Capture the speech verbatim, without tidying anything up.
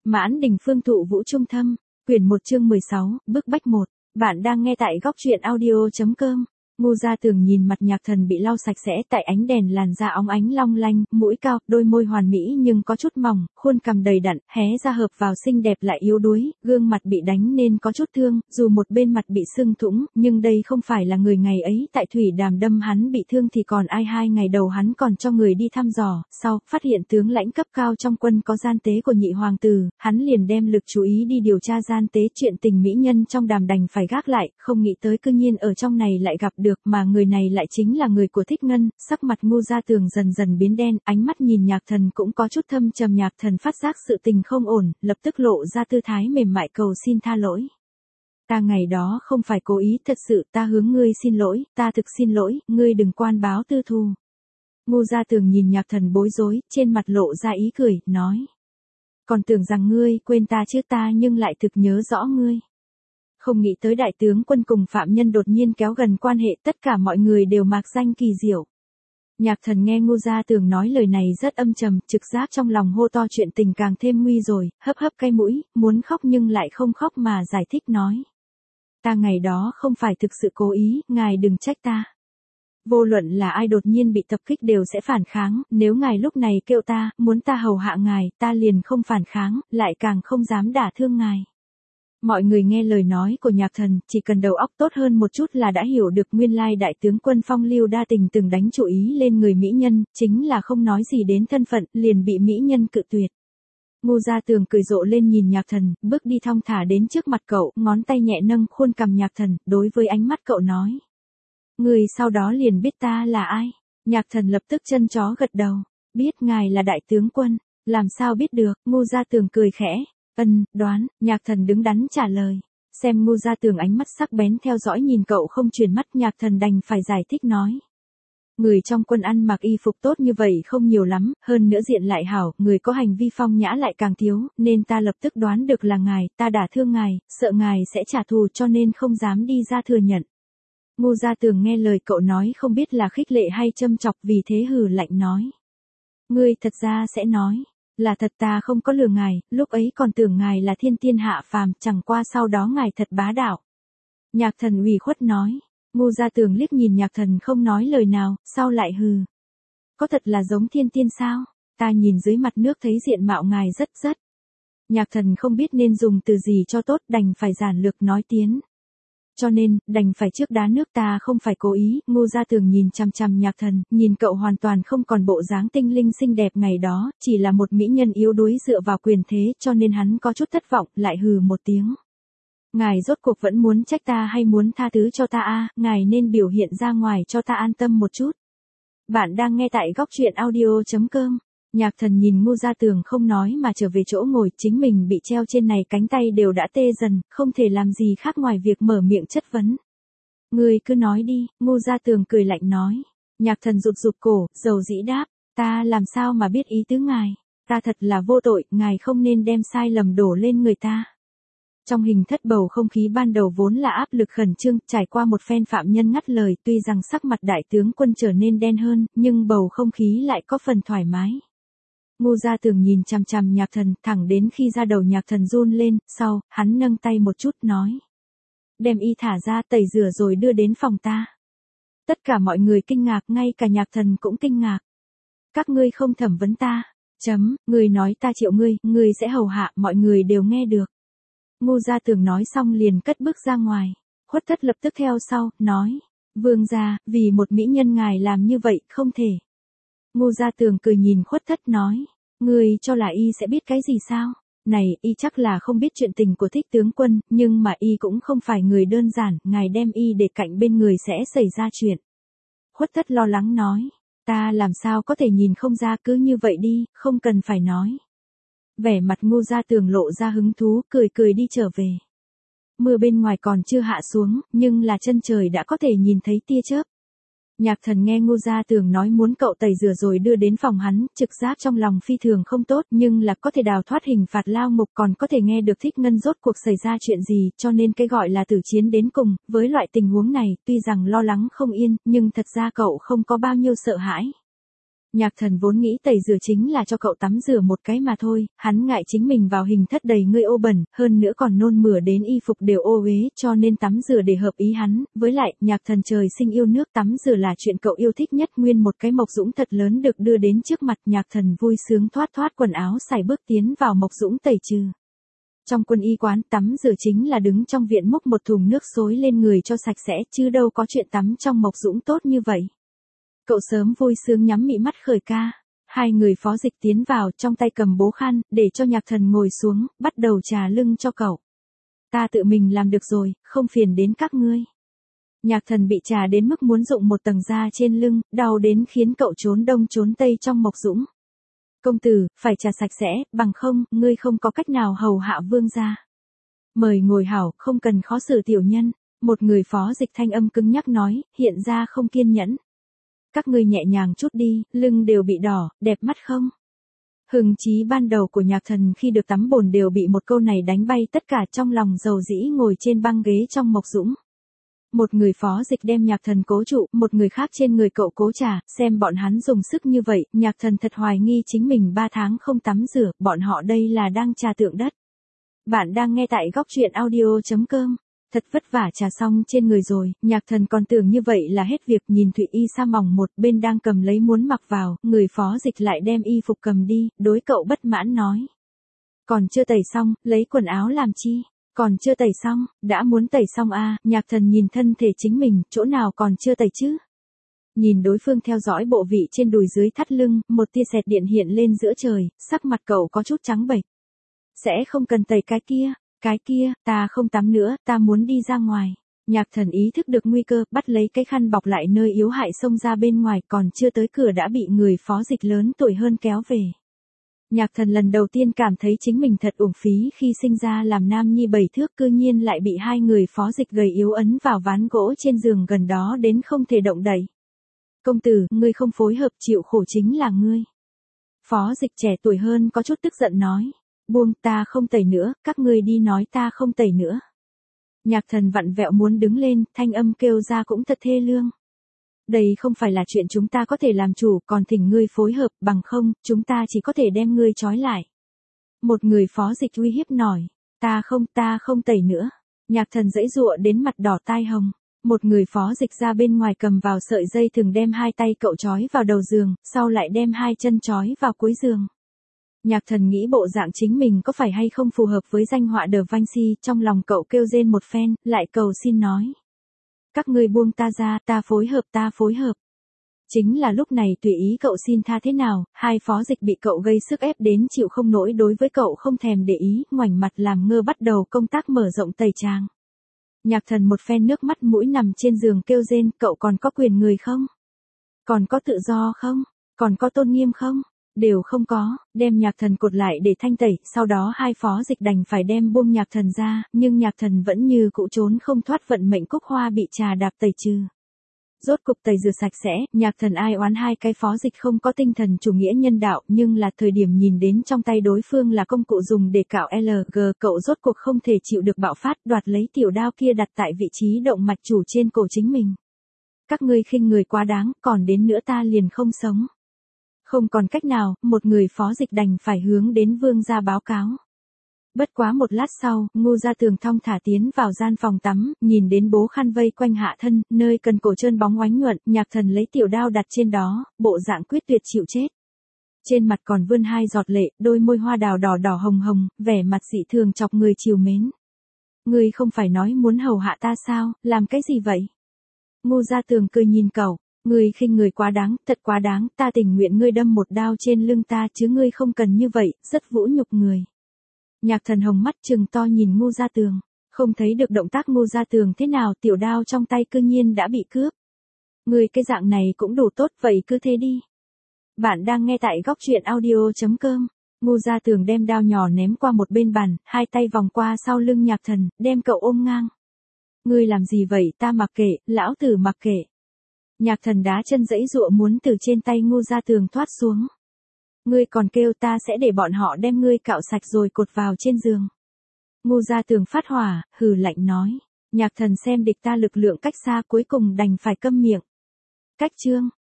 Mãn Đình Phương Thụ Vũ Trung Thâm, quyển một chương mười sáu, bức bách một. Bạn đang nghe tại góc truyện audio chấm com. Ngô Gia Tường nhìn mặt Nhạc Thần bị lau sạch sẽ tại ánh đèn, làn da óng ánh long lanh, mũi cao, đôi môi hoàn mỹ nhưng có chút mỏng, khuôn cằm đầy đặn, hé ra hợp vào xinh đẹp lại yếu đuối, gương mặt bị đánh nên có chút thương, dù một bên mặt bị sưng thủng, nhưng đây không phải là người ngày ấy tại Thủy Đàm đâm hắn bị thương thì còn ai. Hai ngày đầu hắn còn cho người đi thăm dò, sau phát hiện tướng lãnh cấp cao trong quân có gian tế của nhị hoàng tử, hắn liền đem lực chú ý đi điều tra gian tế. Chuyện tình mỹ nhân trong đàm đành phải gác lại, không nghĩ tới cư nhiên ở trong này lại gặp được, mà người này lại chính là người của Thích Ngân. Sắc mặt Ngô Gia Tường dần dần biến đen, ánh mắt nhìn Nhạc Thần cũng có chút thâm trầm. Nhạc Thần phát giác sự tình không ổn, lập tức lộ ra tư thái mềm mại cầu xin tha lỗi. Ta ngày đó không phải cố ý, thật sự ta hướng ngươi xin lỗi, ta thực xin lỗi, ngươi đừng quan báo tư thù. Ngô Gia Tường nhìn Nhạc Thần bối rối, trên mặt lộ ra ý cười, nói. Còn tưởng rằng ngươi quên ta chứ, ta nhưng lại thực nhớ rõ ngươi. Không nghĩ tới đại tướng quân cùng phạm nhân đột nhiên kéo gần quan hệ, tất cả mọi người đều mạc danh kỳ diệu. Nhạc Thần nghe Ngô Gia Tường nói lời này rất âm trầm, trực giác trong lòng hô to chuyện tình càng thêm nguy rồi, hấp hấp cay mũi, muốn khóc nhưng lại không khóc mà giải thích nói. Ta ngày đó không phải thực sự cố ý, ngài đừng trách ta. Vô luận là ai đột nhiên bị tập kích đều sẽ phản kháng, nếu ngài lúc này kêu ta, muốn ta hầu hạ ngài, ta liền không phản kháng, lại càng không dám đả thương ngài. Mọi người nghe lời nói của Nhạc Thần, chỉ cần đầu óc tốt hơn một chút là đã hiểu được nguyên lai đại tướng quân phong lưu đa tình từng đánh chủ ý lên người mỹ nhân, chính là không nói gì đến thân phận, liền bị mỹ nhân cự tuyệt. Ngô Gia Tường cười rộ lên nhìn Nhạc Thần, bước đi thong thả đến trước mặt cậu, ngón tay nhẹ nâng khuôn cằm Nhạc Thần, đối với ánh mắt cậu nói. Người sau đó liền biết ta là ai. Nhạc Thần lập tức chân chó gật đầu, biết ngài là đại tướng quân, làm sao biết được. Ngô Gia Tường cười khẽ. Ân, đoán. Nhạc Thần đứng đắn trả lời. Xem Ngô Gia Tường ánh mắt sắc bén theo dõi nhìn cậu không chuyển mắt, Nhạc Thần đành phải giải thích nói. Người trong quân ăn mặc y phục tốt như vậy không nhiều lắm, hơn nữa diện lại hảo, người có hành vi phong nhã lại càng thiếu, nên ta lập tức đoán được là ngài, ta đả thương ngài, sợ ngài sẽ trả thù cho nên không dám đi ra thừa nhận. Ngô Gia Tường nghe lời cậu nói không biết là khích lệ hay châm chọc, vì thế hừ lạnh nói. Ngươi thật ra sẽ nói. Là thật, ta không có lừa ngài, lúc ấy còn tưởng ngài là thiên tiên hạ phàm, chẳng qua sau đó ngài thật bá đạo. Nhạc Thần ủy khuất nói. Ngô Gia Tường liếc nhìn Nhạc Thần không nói lời nào, sau lại hừ. Có thật là giống thiên tiên sao? Ta nhìn dưới mặt nước thấy diện mạo ngài rất rất. Nhạc Thần không biết nên dùng từ gì cho tốt, đành phải giản lược nói tiến. Cho nên, đành phải trước đá nước, ta không phải cố ý. Ngô Gia Tường nhìn chằm chằm Nhạc Thần, nhìn cậu hoàn toàn không còn bộ dáng tinh linh xinh đẹp ngày đó, chỉ là một mỹ nhân yếu đuối dựa vào quyền thế, cho nên hắn có chút thất vọng, lại hừ một tiếng. Ngài rốt cuộc vẫn muốn trách ta hay muốn tha thứ cho ta a? Ngài nên biểu hiện ra ngoài cho ta an tâm một chút. Bạn đang nghe tại góc truyện audio chấm com. Nhạc Thần nhìn Ngô Gia Tường không nói mà trở về chỗ ngồi, chính mình bị treo trên này cánh tay đều đã tê dần, không thể làm gì khác ngoài việc mở miệng chất vấn. Ngươi cứ nói đi. Ngô Gia Tường cười lạnh nói. Nhạc Thần rụt rụt cổ, dầu dĩ đáp, ta làm sao mà biết ý tứ ngài, ta thật là vô tội, ngài không nên đem sai lầm đổ lên người ta. Trong hình thất bầu không khí ban đầu vốn là áp lực khẩn trương, trải qua một phen phạm nhân ngắt lời, tuy rằng sắc mặt đại tướng quân trở nên đen hơn, nhưng bầu không khí lại có phần thoải mái. Ngô Gia Tường nhìn chằm chằm Nhạc Thần, thẳng đến khi da đầu Nhạc Thần run lên, sau, hắn nâng tay một chút nói. Đem y thả ra, tẩy rửa rồi đưa đến phòng ta. Tất cả mọi người kinh ngạc, ngay cả Nhạc Thần cũng kinh ngạc. Các ngươi không thẩm vấn ta. Chấm, ngươi nói ta triệu ngươi, ngươi sẽ hầu hạ, mọi người đều nghe được. Ngô Gia Tường nói xong liền cất bước ra ngoài. Khuất Thất lập tức theo sau, nói. Vương gia, vì một mỹ nhân ngài làm như vậy, không thể. Ngô Gia Tường cười nhìn Khuất Thất nói. Ngươi cho là y sẽ biết cái gì sao? Này, y chắc là không biết chuyện tình của Thích tướng quân, nhưng mà y cũng không phải người đơn giản, ngài đem y để cạnh bên người sẽ xảy ra chuyện. Khuất Thất lo lắng nói. Ta làm sao có thể nhìn không ra, cứ như vậy đi, không cần phải nói. Vẻ mặt Ngô Gia Tường lộ ra hứng thú, cười cười đi trở về. Mưa bên ngoài còn chưa hạ xuống, nhưng là chân trời đã có thể nhìn thấy tia chớp. Nhạc Thần nghe Ngô Gia Tường nói muốn cậu tẩy rửa rồi đưa đến phòng hắn, trực giác trong lòng phi thường không tốt, nhưng là có thể đào thoát hình phạt lao ngục, còn có thể nghe được Thích Ngân rốt cuộc xảy ra chuyện gì, cho nên cái gọi là tử chiến đến cùng. Với loại tình huống này, tuy rằng lo lắng không yên, nhưng thật ra cậu không có bao nhiêu sợ hãi. Nhạc Thần vốn nghĩ tẩy rửa chính là cho cậu tắm rửa một cái mà thôi, hắn ngại chính mình vào hình thất đầy ngươi ô bẩn, hơn nữa còn nôn mửa đến y phục đều ô uế, cho nên tắm rửa để hợp ý hắn, với lại, Nhạc Thần trời sinh yêu nước, tắm rửa là chuyện cậu yêu thích nhất, nguyên một cái mộc dũng thật lớn được đưa đến trước mặt, Nhạc Thần vui sướng thoát thoát quần áo xài bước tiến vào mộc dũng tẩy trừ. Trong quân y quán, tắm rửa chính là đứng trong viện múc một thùng nước xối lên người cho sạch sẽ, chứ đâu có chuyện tắm trong mộc dũng tốt như vậy. Cậu sớm vui sướng nhắm mị mắt khởi ca. Hai người phó dịch tiến vào, trong tay cầm bố khăn, để cho Nhạc Thần ngồi xuống, bắt đầu trà lưng cho cậu. Ta tự mình làm được rồi, không phiền đến các ngươi. Nhạc Thần bị trà đến mức muốn rụng một tầng da trên lưng, đau đến khiến cậu trốn đông trốn tây trong mộc dũng. Công tử, phải trà sạch sẽ, bằng không, ngươi không có cách nào hầu hạ vương gia. Mời ngồi hảo, không cần khó xử tiểu nhân. Một người phó dịch thanh âm cứng nhắc nói, hiện ra không kiên nhẫn. Các ngươi nhẹ nhàng chút đi, lưng đều bị đỏ, đẹp mắt không? Hứng chí ban đầu của Nhạc Thần khi được tắm bồn đều bị một câu này đánh bay tất cả, trong lòng dầu dĩ ngồi trên băng ghế trong mộc dũng. Một người phó dịch đem Nhạc Thần cố trụ, một người khác trên người cậu cố trà, xem bọn hắn dùng sức như vậy, Nhạc Thần thật hoài nghi chính mình ba tháng không tắm rửa, bọn họ đây là đang trà tượng đất. Bạn đang nghe tại góc truyện audio chấm com. Thật vất vả trà xong trên người rồi, Nhạc Thần còn tưởng như vậy là hết việc, nhìn Thụy Y sa mỏng một bên đang cầm lấy muốn mặc vào, người phó dịch lại đem y phục cầm đi, đối cậu bất mãn nói. Còn chưa tẩy xong, lấy quần áo làm chi? Còn chưa tẩy xong, đã muốn tẩy xong à, Nhạc Thần nhìn thân thể chính mình, chỗ nào còn chưa tẩy chứ? Nhìn đối phương theo dõi bộ vị trên đùi dưới thắt lưng, một tia sẹt điện hiện lên giữa trời, sắc mặt cậu có chút trắng bệch. Sẽ không cần tẩy cái kia. Cái kia, ta không tắm nữa, ta muốn đi ra ngoài. Nhạc Thần ý thức được nguy cơ, bắt lấy cái khăn bọc lại nơi yếu hại xông ra bên ngoài, còn chưa tới cửa đã bị người phó dịch lớn tuổi hơn kéo về. Nhạc Thần lần đầu tiên cảm thấy chính mình thật uổng phí khi sinh ra làm nam nhi bảy thước, cư nhiên lại bị hai người phó dịch gầy yếu ấn vào ván gỗ trên giường gần đó đến không thể động đậy. Công tử, ngươi không phối hợp chịu khổ chính là ngươi. Phó dịch trẻ tuổi hơn có chút tức giận nói. Buông, ta không tẩy nữa, các ngươi đi nói ta không tẩy nữa. Nhạc Thần vặn vẹo muốn đứng lên, thanh âm kêu ra cũng thật thê lương. Đây không phải là chuyện chúng ta có thể làm chủ, còn thỉnh ngươi phối hợp, bằng không, chúng ta chỉ có thể đem ngươi trói lại. Một người phó dịch uy hiếp nổi, ta không, ta không tẩy nữa. Nhạc Thần giãy giụa đến mặt đỏ tai hồng. Một người phó dịch ra bên ngoài cầm vào sợi dây thừng đem hai tay cậu trói vào đầu giường, sau lại đem hai chân trói vào cuối giường. Nhạc Thần nghĩ bộ dạng chính mình có phải hay không phù hợp với danh họa De Vinci, trong lòng cậu kêu rên một phen, lại cầu xin nói. Các ngươi buông ta ra, ta phối hợp, ta phối hợp. Chính là lúc này tùy ý cậu xin tha thế nào, hai phó dịch bị cậu gây sức ép đến chịu không nổi, đối với cậu không thèm để ý, ngoảnh mặt làm ngơ bắt đầu công tác mở rộng tẩy trang. Nhạc Thần một phen nước mắt mũi nằm trên giường kêu rên, cậu còn có quyền người không? Còn có tự do không? Còn có tôn nghiêm không? Đều không có, đem Nhạc Thần cột lại để thanh tẩy, sau đó hai phó dịch đành phải đem buông Nhạc Thần ra, nhưng Nhạc Thần vẫn như cũ trốn không thoát vận mệnh, cúc hoa bị trà đạp tẩy trừ. Rốt cục tẩy rửa sạch sẽ, Nhạc Thần ai oán hai cái phó dịch không có tinh thần chủ nghĩa nhân đạo, nhưng là thời điểm nhìn đến trong tay đối phương là công cụ dùng để cạo lờ giê, cậu rốt cuộc không thể chịu được bạo phát, đoạt lấy tiểu đao kia đặt tại vị trí động mạch chủ trên cổ chính mình. Các ngươi khinh người quá đáng, còn đến nữa ta liền không sống. Không còn cách nào, một người phó dịch đành phải hướng đến vương gia báo cáo. Bất quá một lát sau, Ngô Gia Tường thong thả tiến vào gian phòng tắm, nhìn đến bố khăn vây quanh hạ thân, nơi cần cổ trơn bóng oánh nhuận, Nhạc Thần lấy tiểu đao đặt trên đó, bộ dạng quyết tuyệt chịu chết. Trên mặt còn vươn hai giọt lệ, đôi môi hoa đào đỏ đỏ hồng hồng, vẻ mặt dị thường chọc người chiều mến. Ngươi không phải nói muốn hầu hạ ta sao, làm cái gì vậy? Ngô Gia Tường cười nhìn cậu. Ngươi khinh người quá đáng, thật quá đáng, ta tình nguyện ngươi đâm một đao trên lưng ta chứ ngươi không cần như vậy, rất vũ nhục người. Nhạc Thần hồng mắt trừng to nhìn Ngô Gia Tường, không thấy được động tác Ngô Gia Tường thế nào, tiểu đao trong tay cư nhiên đã bị cướp. Ngươi cái dạng này cũng đủ tốt, vậy cứ thế đi. Bạn đang nghe tại góc truyện audio chấm com. Ngô Gia Tường đem đao nhỏ ném qua một bên bàn, hai tay vòng qua sau lưng Nhạc Thần, đem cậu ôm ngang. Ngươi làm gì vậy, ta mặc kệ, lão tử mặc kệ. Nhạc Thần đá chân giãy giụa muốn từ trên tay Ngô Gia Tường thoát xuống. Ngươi còn kêu, ta sẽ để bọn họ đem ngươi cạo sạch rồi cột vào trên giường. Ngô Gia Tường phát hỏa, hừ lạnh nói. Nhạc Thần xem địch ta lực lượng cách xa, cuối cùng đành phải câm miệng. Cách chương.